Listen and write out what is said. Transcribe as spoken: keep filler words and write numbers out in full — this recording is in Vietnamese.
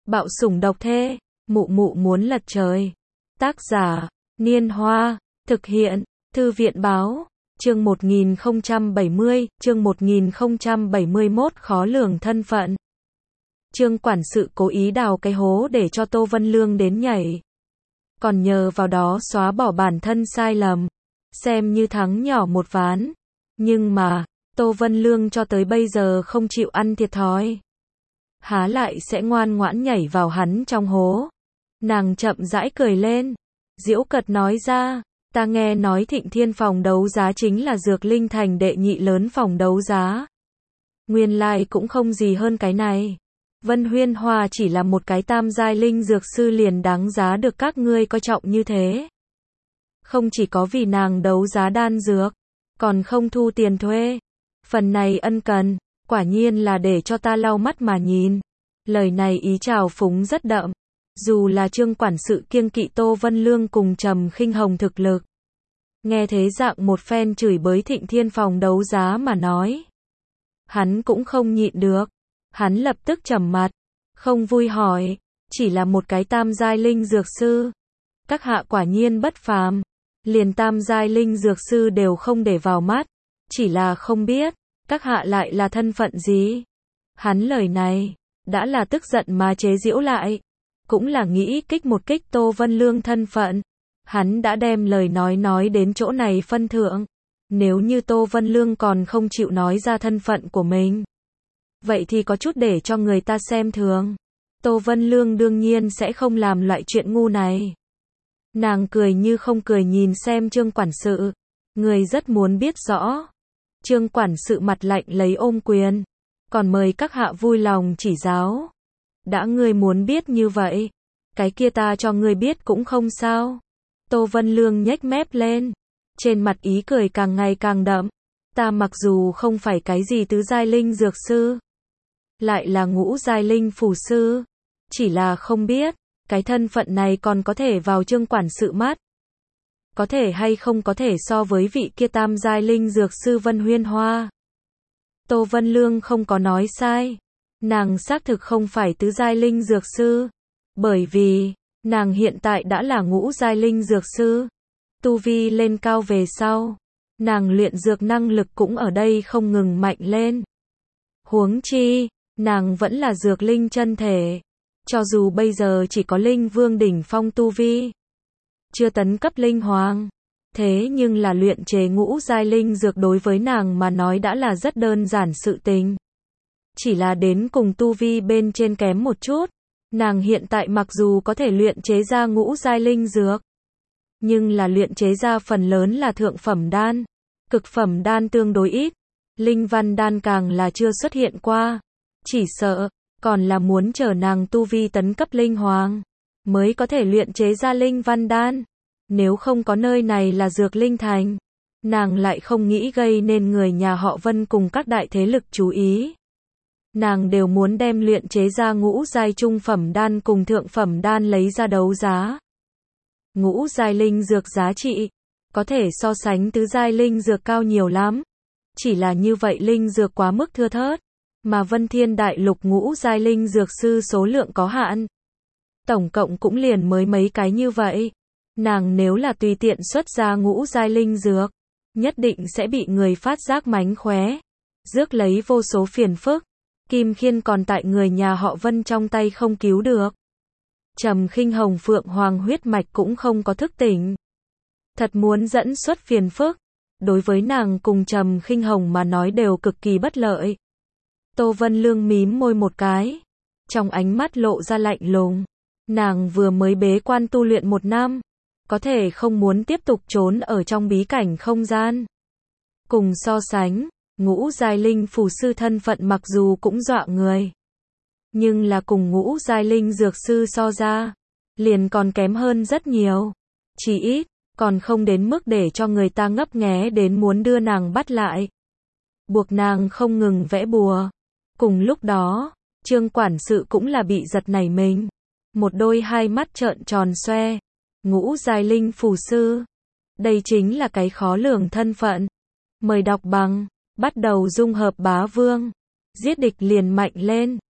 Bạo sủng độc thê, mụ mụ muốn lật trời. Tác giả, Niên Hoa, thực hiện, Thư viện báo, chương một nghìn không trăm bảy mươi, chương một nghìn không trăm bảy mươi mốt khó lường thân phận. Trương quản sự cố ý đào cái hố để cho Tô Vân Lương đến nhảy. Còn nhờ vào đó xóa bỏ bản thân sai lầm, xem như thắng nhỏ một ván. Nhưng mà, Tô Vân Lương cho tới bây giờ không chịu ăn thiệt thòi. Há lại sẽ ngoan ngoãn nhảy vào hắn trong hố. Nàng chậm rãi cười lên, giễu cợt nói ra, ta nghe nói Thịnh Thiên phòng đấu giá chính là Dược Linh Thành đệ nhị lớn phòng đấu giá. Nguyên lai cũng không gì hơn cái này. Vân Huyên Hoa chỉ là một cái tam giai linh dược sư liền đáng giá được các ngươi coi trọng như thế. Không chỉ có vì nàng đấu giá đan dược, còn không thu tiền thuê. Phần này ân cần, quả nhiên là để cho ta lau mắt mà nhìn. Lời này ý trào phúng rất đậm. Dù là Trương quản sự kiêng kỵ Tô Vân Lương cùng Trầm Khinh Hồng thực lực. Nghe thế dạng một phen chửi bới Thịnh Thiên phòng đấu giá mà nói. Hắn cũng không nhịn được. Hắn lập tức trầm mặt. Không vui hỏi. Chỉ là một cái tam giai linh dược sư. Các hạ quả nhiên bất phàm. Liền tam giai linh dược sư đều không để vào mắt. Chỉ là không biết. Các hạ lại là thân phận gì? Hắn lời này. Đã là tức giận mà chế giễu lại. Cũng là nghĩ kích một kích Tô Vân Lương thân phận. Hắn đã đem lời nói nói đến chỗ này phân thượng. Nếu như Tô Vân Lương còn không chịu nói ra thân phận của mình. Vậy thì có chút để cho người ta xem thường. Tô Vân Lương đương nhiên sẽ không làm loại chuyện ngu này. Nàng cười như không cười nhìn xem Trương quản sự. Người rất muốn biết rõ. Trương quản sự mặt lạnh lấy ôm quyền. Còn mời các hạ vui lòng chỉ giáo. Đã ngươi muốn biết như vậy. Cái kia ta cho ngươi biết cũng không sao. Tô Vân Lương nhếch mép lên. Trên mặt ý cười càng ngày càng đậm. Ta mặc dù không phải cái gì tứ giai linh dược sư. Lại là ngũ giai linh phù sư. Chỉ là không biết. Cái thân phận này còn có thể vào Trương quản sự mắt. Có thể hay không có thể so với vị kia tam giai linh dược sư Vân Huyên Hoa. Tô Vân Lương không có nói sai. Nàng xác thực không phải tứ giai linh dược sư. Bởi vì, nàng hiện tại đã là ngũ giai linh dược sư. Tu vi lên cao về sau. Nàng luyện dược năng lực cũng ở đây không ngừng mạnh lên. Huống chi, nàng vẫn là dược linh chân thể. Cho dù bây giờ chỉ có linh vương đỉnh phong tu vi. Chưa tấn cấp linh hoàng. Thế nhưng là luyện chế ngũ giai linh dược đối với nàng mà nói đã là rất đơn giản sự tình. Chỉ là đến cùng tu vi bên trên kém một chút. Nàng hiện tại mặc dù có thể luyện chế ra ngũ giai linh dược. Nhưng là luyện chế ra phần lớn là thượng phẩm đan. Cực phẩm đan tương đối ít. Linh văn đan càng là chưa xuất hiện qua. Chỉ sợ, còn là muốn chờ nàng tu vi tấn cấp linh hoàng. Mới có thể luyện chế ra linh văn đan. Nếu không có nơi này là Dược Linh Thành. Nàng lại không nghĩ gây nên người nhà họ Vân cùng các đại thế lực chú ý. Nàng đều muốn đem luyện chế ra ngũ giai trung phẩm đan cùng thượng phẩm đan lấy ra đấu giá. Ngũ giai linh dược giá trị. Có thể so sánh tứ giai linh dược cao nhiều lắm. Chỉ là như vậy linh dược quá mức thưa thớt. Mà Vân Thiên Đại Lục ngũ giai linh dược sư số lượng có hạn. Tổng cộng cũng liền mới mấy cái như vậy. Nàng nếu là tùy tiện xuất ra ngũ giai linh dược. Nhất định sẽ bị người phát giác mánh khóe. Rước lấy vô số phiền phức. Kim Khiên còn tại người nhà họ Vân trong tay không cứu được. Trầm Khinh Hồng Phượng Hoàng huyết mạch cũng không có thức tỉnh. Thật muốn dẫn xuất phiền phức. Đối với nàng cùng Trầm Khinh Hồng mà nói đều cực kỳ bất lợi. Tô Vân Lương mím môi một cái. Trong ánh mắt lộ ra lạnh lùng. Nàng vừa mới bế quan tu luyện một năm. Có thể không muốn tiếp tục trốn ở trong bí cảnh không gian. Cùng so sánh. Ngũ giai linh phù sư thân phận mặc dù cũng dọa người. Nhưng là cùng ngũ giai linh dược sư so ra. Liền còn kém hơn rất nhiều. Chỉ ít, còn không đến mức để cho người ta ngấp nghé đến muốn đưa nàng bắt lại. Buộc nàng không ngừng vẽ bùa. Cùng lúc đó, Trương quản sự cũng là bị giật nảy mình. Một đôi hai mắt trợn tròn xoe. Ngũ giai linh phù sư. Đây chính là cái khó lường thân phận. Mời đọc bằng. Bắt đầu dung hợp bá vương. Giết địch liền mạnh lên.